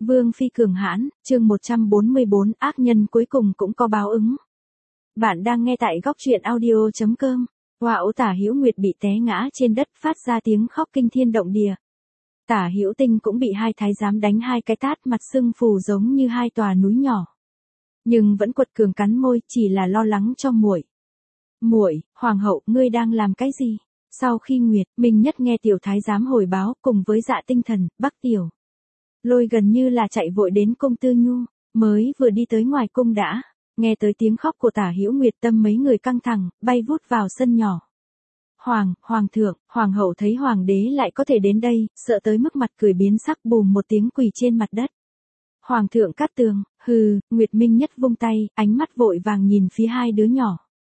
Vương phi cường hãn, chương 144, ác nhân cuối cùng cũng có báo ứng. Bạn đang nghe tại góc truyện audio.com. Wow, Tả Hữu Nguyệt bị té ngã trên đất phát ra tiếng khóc kinh thiên động địa. Tả Hữu Tinh cũng bị hai thái giám đánh hai cái tát, mặt sưng phù giống như hai tòa núi nhỏ. Nhưng vẫn quật cường cắn môi, chỉ là lo lắng cho muội. Muội, hoàng hậu, ngươi đang làm cái gì? Sau khi Nguyệt, Minh Nhất nghe tiểu thái giám hồi báo, cùng với Dạ Tinh Thần, Bắc Tiểu Lôi gần như là chạy vội đến cung Tư Nhu, mới vừa đi tới ngoài cung đã nghe tới tiếng khóc của Tả Hữu Nguyệt, tâm mấy người căng thẳng, bay vút vào sân nhỏ. Hoàng thượng, hoàng hậu thấy hoàng đế lại có thể đến đây, sợ tới mức mặt cười biến sắc, bùm một tiếng quỳ trên mặt đất. Hoàng thượng cát tường, hừ. Nguyệt Minh Nhất vung tay, ánh mắt vội vàng nhìn phía hai đứa nhỏ.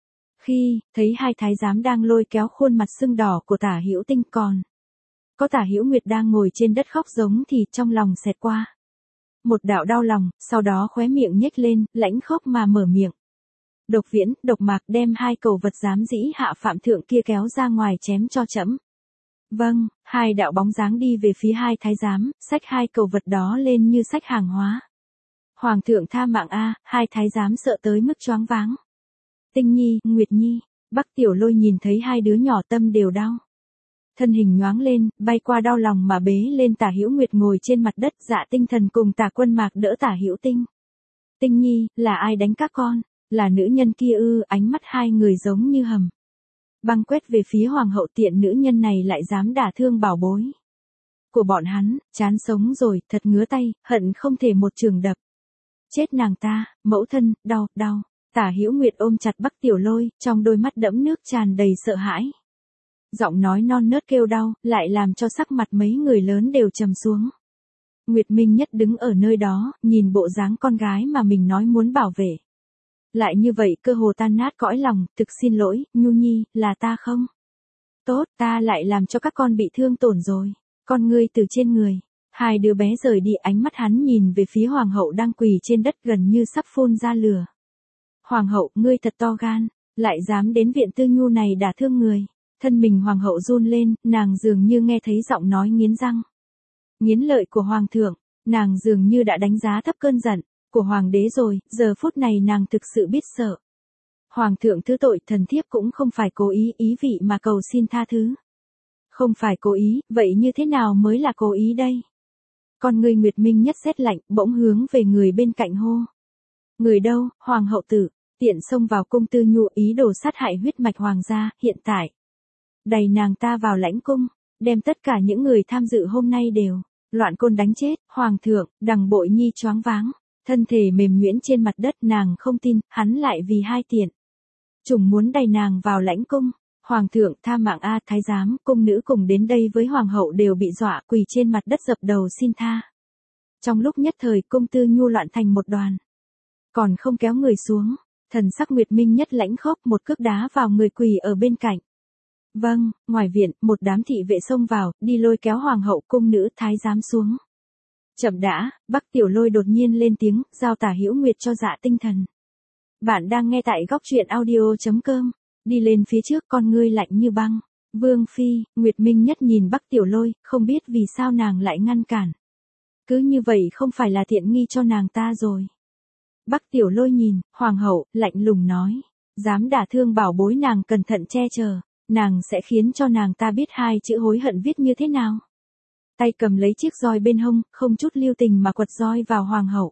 Khi thấy hai thái giám đang lôi kéo khuôn mặt sưng đỏ của Tả Hữu Tinh, còn có Tả Hữu Nguyệt đang ngồi trên đất khóc giống, thì trong lòng xẹt qua một đạo đau lòng, sau đó khóe miệng nhếch lên, lãnh khóc mà mở miệng. Độc Viễn, Độc Mạc, đem hai cầu vật dám dĩ hạ phạm thượng kia kéo ra ngoài chém cho trẫm. Vâng. Hai đạo bóng dáng đi về phía hai thái giám, xách hai cầu vật đó lên như xách hàng hóa. Hoàng thượng tha mạng a. Hai thái giám sợ tới mức choáng váng. Tinh Nhi, Nguyệt Nhi. Bắc Tiểu Lôi nhìn thấy hai đứa nhỏ tâm đều đau. Thân hình nhoáng lên, bay qua đau lòng mà bế lên Tả Hữu Nguyệt ngồi trên mặt đất. Dạ Tinh Thần cùng Tả Quân Mạc đỡ Tả Hữu Tinh. Tinh Nhi, là ai đánh các con? Là nữ nhân kia ư? Ánh mắt hai người giống như hầm băng quét về phía hoàng hậu, tiện nữ nhân này lại dám đả thương bảo bối của bọn hắn, chán sống rồi, thật ngứa tay, hận không thể một chưởng đập chết nàng ta. Mẫu thân, đau. Tả Hữu Nguyệt ôm chặt Bắc Tiểu Lôi, trong đôi mắt đẫm nước tràn đầy sợ hãi. Giọng nói non nớt kêu đau, lại làm cho sắc mặt mấy người lớn đều trầm xuống. Nguyệt Minh Nhất đứng ở nơi đó, nhìn bộ dáng con gái mà mình nói muốn bảo vệ lại như vậy, cơ hồ tan nát cõi lòng. Thực xin lỗi, Nhu Nhi, là ta không tốt, ta lại làm cho các con bị thương tổn rồi. Con ngươi từ trên người hai đứa bé rời đi, ánh mắt hắn nhìn về phía hoàng hậu đang quỳ trên đất gần như sắp phun ra lửa. Hoàng hậu, ngươi thật to gan, lại dám đến viện Tư Nhu này đả thương người. Thân mình hoàng hậu run lên, nàng dường như nghe thấy giọng nói nghiến răng nghiến lợi của hoàng thượng. Nàng dường như đã đánh giá thấp cơn giận của hoàng đế rồi, giờ phút này nàng thực sự biết sợ. Hoàng thượng thứ tội, thần thiếp cũng không phải cố ý, ý vị mà cầu xin tha thứ. Không phải cố ý, vậy như thế nào mới là cố ý đây? Con người Nguyệt Minh Nhất sét lạnh, bỗng hướng về người bên cạnh hô. Người đâu? Hoàng hậu tử, tiện xông vào cung Tư Nhu, ý đồ sát hại huyết mạch hoàng gia, hiện tại đẩy nàng ta vào lãnh cung, đem tất cả những người tham dự hôm nay đều loạn côn đánh chết. Hoàng thượng, Đằng Bội Nhi choáng váng, thân thể mềm nhũn trên mặt đất, nàng không tin, hắn lại vì hai tiện chủng muốn đẩy nàng vào lãnh cung. Hoàng thượng tha mạng a. Thái giám, cung nữ cùng đến đây với hoàng hậu đều bị dọa quỳ trên mặt đất dập đầu xin tha. Trong lúc nhất thời, cung Tư Nhu loạn thành một đoàn, còn không kéo người xuống. Thần sắc Nguyệt Minh Nhất lãnh khốc, một cước đá vào người quỳ ở bên cạnh. Vâng. Ngoài viện, một đám thị vệ xông vào, đi lôi kéo hoàng hậu, cung nữ, thái giám xuống. Chậm đã. Bắc Tiểu Lôi đột nhiên lên tiếng, giao Tả Hữu Nguyệt cho Dạ Tinh Thần. Bạn đang nghe tại góc truyện audio.com. Đi lên phía trước, con ngươi lạnh như băng. Vương phi. Nguyệt Minh Nhất nhìn Bắc Tiểu Lôi, không biết vì sao nàng lại ngăn cản. Cứ như vậy không phải là tiện nghi cho nàng ta rồi. Bắc Tiểu Lôi nhìn hoàng hậu, lạnh lùng nói. Dám đả thương bảo bối nàng cẩn thận che chở. Nàng sẽ khiến cho nàng ta biết hai chữ hối hận viết như thế nào. Tay cầm lấy chiếc roi bên hông, không chút lưu tình mà quật roi vào hoàng hậu.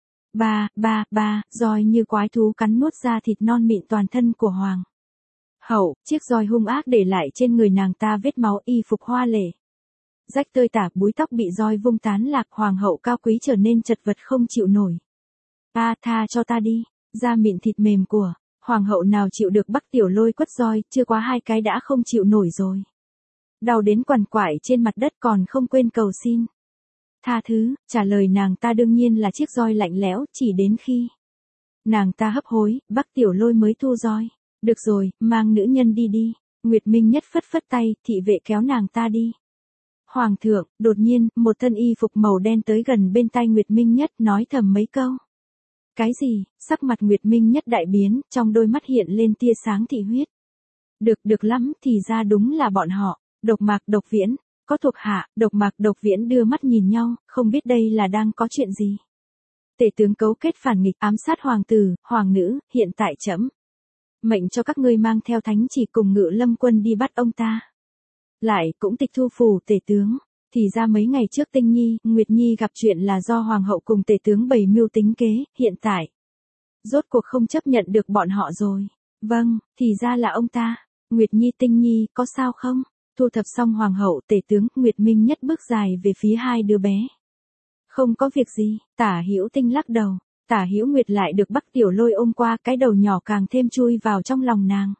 Ba, roi như quái thú cắn nuốt ra thịt non mịn toàn thân của hoàng hậu. Chiếc roi hung ác để lại trên người nàng ta vết máu, y phục hoa lệ rách tơi tả, búi tóc bị roi vung tán lạc. Hoàng hậu cao quý trở nên chật vật không chịu nổi. Tha cho ta đi. Da mịn thịt mềm của hoàng hậu nào chịu được Bắc Tiểu Lôi quất roi, chưa quá hai cái đã không chịu nổi rồi. Đau đến quằn quại trên mặt đất, còn không quên cầu xin tha thứ. Trả lời nàng ta đương nhiên là chiếc roi lạnh lẽo, chỉ đến khi nàng ta hấp hối, Bắc Tiểu Lôi mới thu roi. Được rồi, mang nữ nhân đi. Nguyệt Minh Nhất phất phất tay, thị vệ kéo nàng ta đi. Hoàng thượng. Đột nhiên, một thân y phục màu đen tới gần bên tai Nguyệt Minh Nhất, nói thầm mấy câu. Cái gì? Sắc mặt Nguyệt Minh Nhất đại biến, trong đôi mắt hiện lên tia sáng thị huyết. Được lắm, thì ra đúng là bọn họ. Độc Mạc, Độc Viễn, có thuộc hạ, Độc Mạc Độc Viễn đưa mắt nhìn nhau, không biết đây là đang có chuyện gì. Tể tướng cấu kết phản nghịch ám sát hoàng tử, hoàng nữ, hiện tại trẫm mệnh cho các ngươi mang theo thánh chỉ cùng Ngự Lâm quân đi bắt ông ta. Lại cũng tịch thu phủ tể tướng. Thì ra mấy ngày trước Tinh Nhi, Nguyệt Nhi gặp chuyện là do hoàng hậu cùng tể tướng bày mưu tính kế, hiện tại rốt cuộc không chấp nhận được bọn họ rồi. Vâng, thì ra là ông ta. Nguyệt Nhi, Tinh Nhi, có sao không? Thu thập xong hoàng hậu, tể tướng, Nguyệt Minh Nhất bước dài về phía hai đứa bé. Không có việc gì, Tả Hữu Tinh lắc đầu. Tả Hữu Nguyệt lại được Bắc Tiểu Lôi ôm qua, cái đầu nhỏ càng thêm chui vào trong lòng nàng.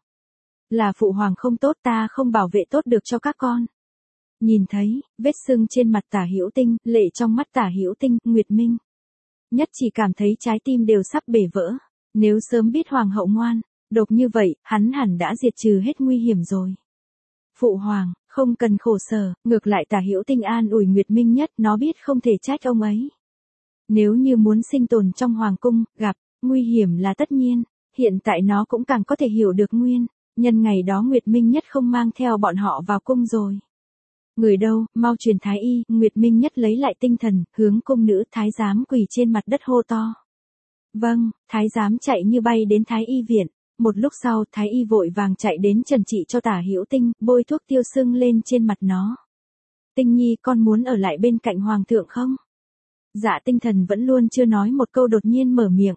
Là phụ hoàng không tốt, ta không bảo vệ tốt được cho các con. Nhìn thấy vết sưng trên mặt Tả Hữu Tinh, lệ trong mắt Tả Hữu Tinh, Nguyệt Minh Nhất chỉ cảm thấy trái tim đều sắp bể vỡ. Nếu sớm biết hoàng hậu ngoan độc như vậy, hắn hẳn đã diệt trừ hết nguy hiểm rồi. Phụ hoàng, không cần khổ sở, ngược lại Tả Hữu Tinh an ủi Nguyệt Minh Nhất, nó biết không thể trách ông ấy. Nếu như muốn sinh tồn trong hoàng cung, gặp nguy hiểm là tất nhiên, hiện tại nó cũng càng có thể hiểu được nguyên nhân ngày đó Nguyệt Minh Nhất không mang theo bọn họ vào cung rồi. Người đâu, mau truyền thái y, Nguyệt Minh Nhất lấy lại tinh thần, hướng cung nữ thái giám quỳ trên mặt đất hô to. Vâng, thái giám chạy như bay đến thái y viện. Một lúc sau, thái y vội vàng chạy đến trần trị cho Tả Hữu Tinh, bôi thuốc tiêu sưng lên trên mặt nó. Tinh Nhi, con muốn ở lại bên cạnh hoàng thượng không? Dạ Tinh Thần vẫn luôn chưa nói một câu đột nhiên mở miệng.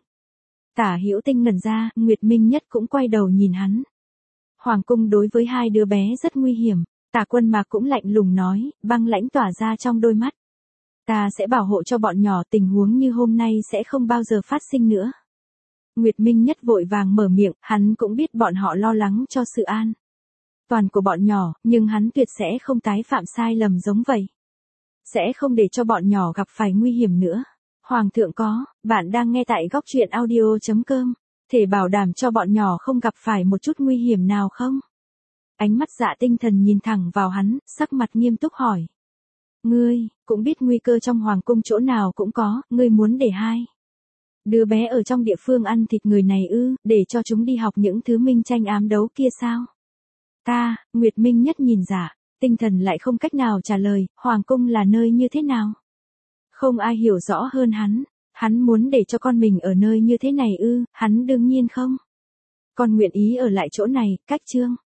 Tả Hữu Tinh ngẩn ra, Nguyệt Minh Nhất cũng quay đầu nhìn hắn. Hoàng cung đối với hai đứa bé rất nguy hiểm. Tả Quân Mạc cũng lạnh lùng nói, băng lãnh tỏa ra trong đôi mắt. Ta sẽ bảo hộ cho bọn nhỏ, tình huống như hôm nay sẽ không bao giờ phát sinh nữa. Nguyệt Minh Nhất vội vàng mở miệng, hắn cũng biết bọn họ lo lắng cho sự an toàn của bọn nhỏ, nhưng hắn tuyệt sẽ không tái phạm sai lầm giống vậy. Sẽ không để cho bọn nhỏ gặp phải nguy hiểm nữa. Hoàng thượng có, bạn đang nghe tại góc truyện audio.com. Thể bảo đảm cho bọn nhỏ không gặp phải một chút nguy hiểm nào không? Ánh mắt Dạ Tinh Thần nhìn thẳng vào hắn, sắc mặt nghiêm túc hỏi. Ngươi, cũng biết nguy cơ trong hoàng cung chỗ nào cũng có, ngươi muốn để hai đứa bé ở trong địa phương ăn thịt người này ư, để cho chúng đi học những thứ minh tranh ám đấu kia sao? Ta, Nguyệt Minh Nhất nhìn Dạ Tinh Thần lại không cách nào trả lời, hoàng cung là nơi như thế nào? Không ai hiểu rõ hơn hắn muốn để cho con mình ở nơi như thế này ư, hắn đương nhiên không. Con nguyện ý ở lại chỗ này, cách chương.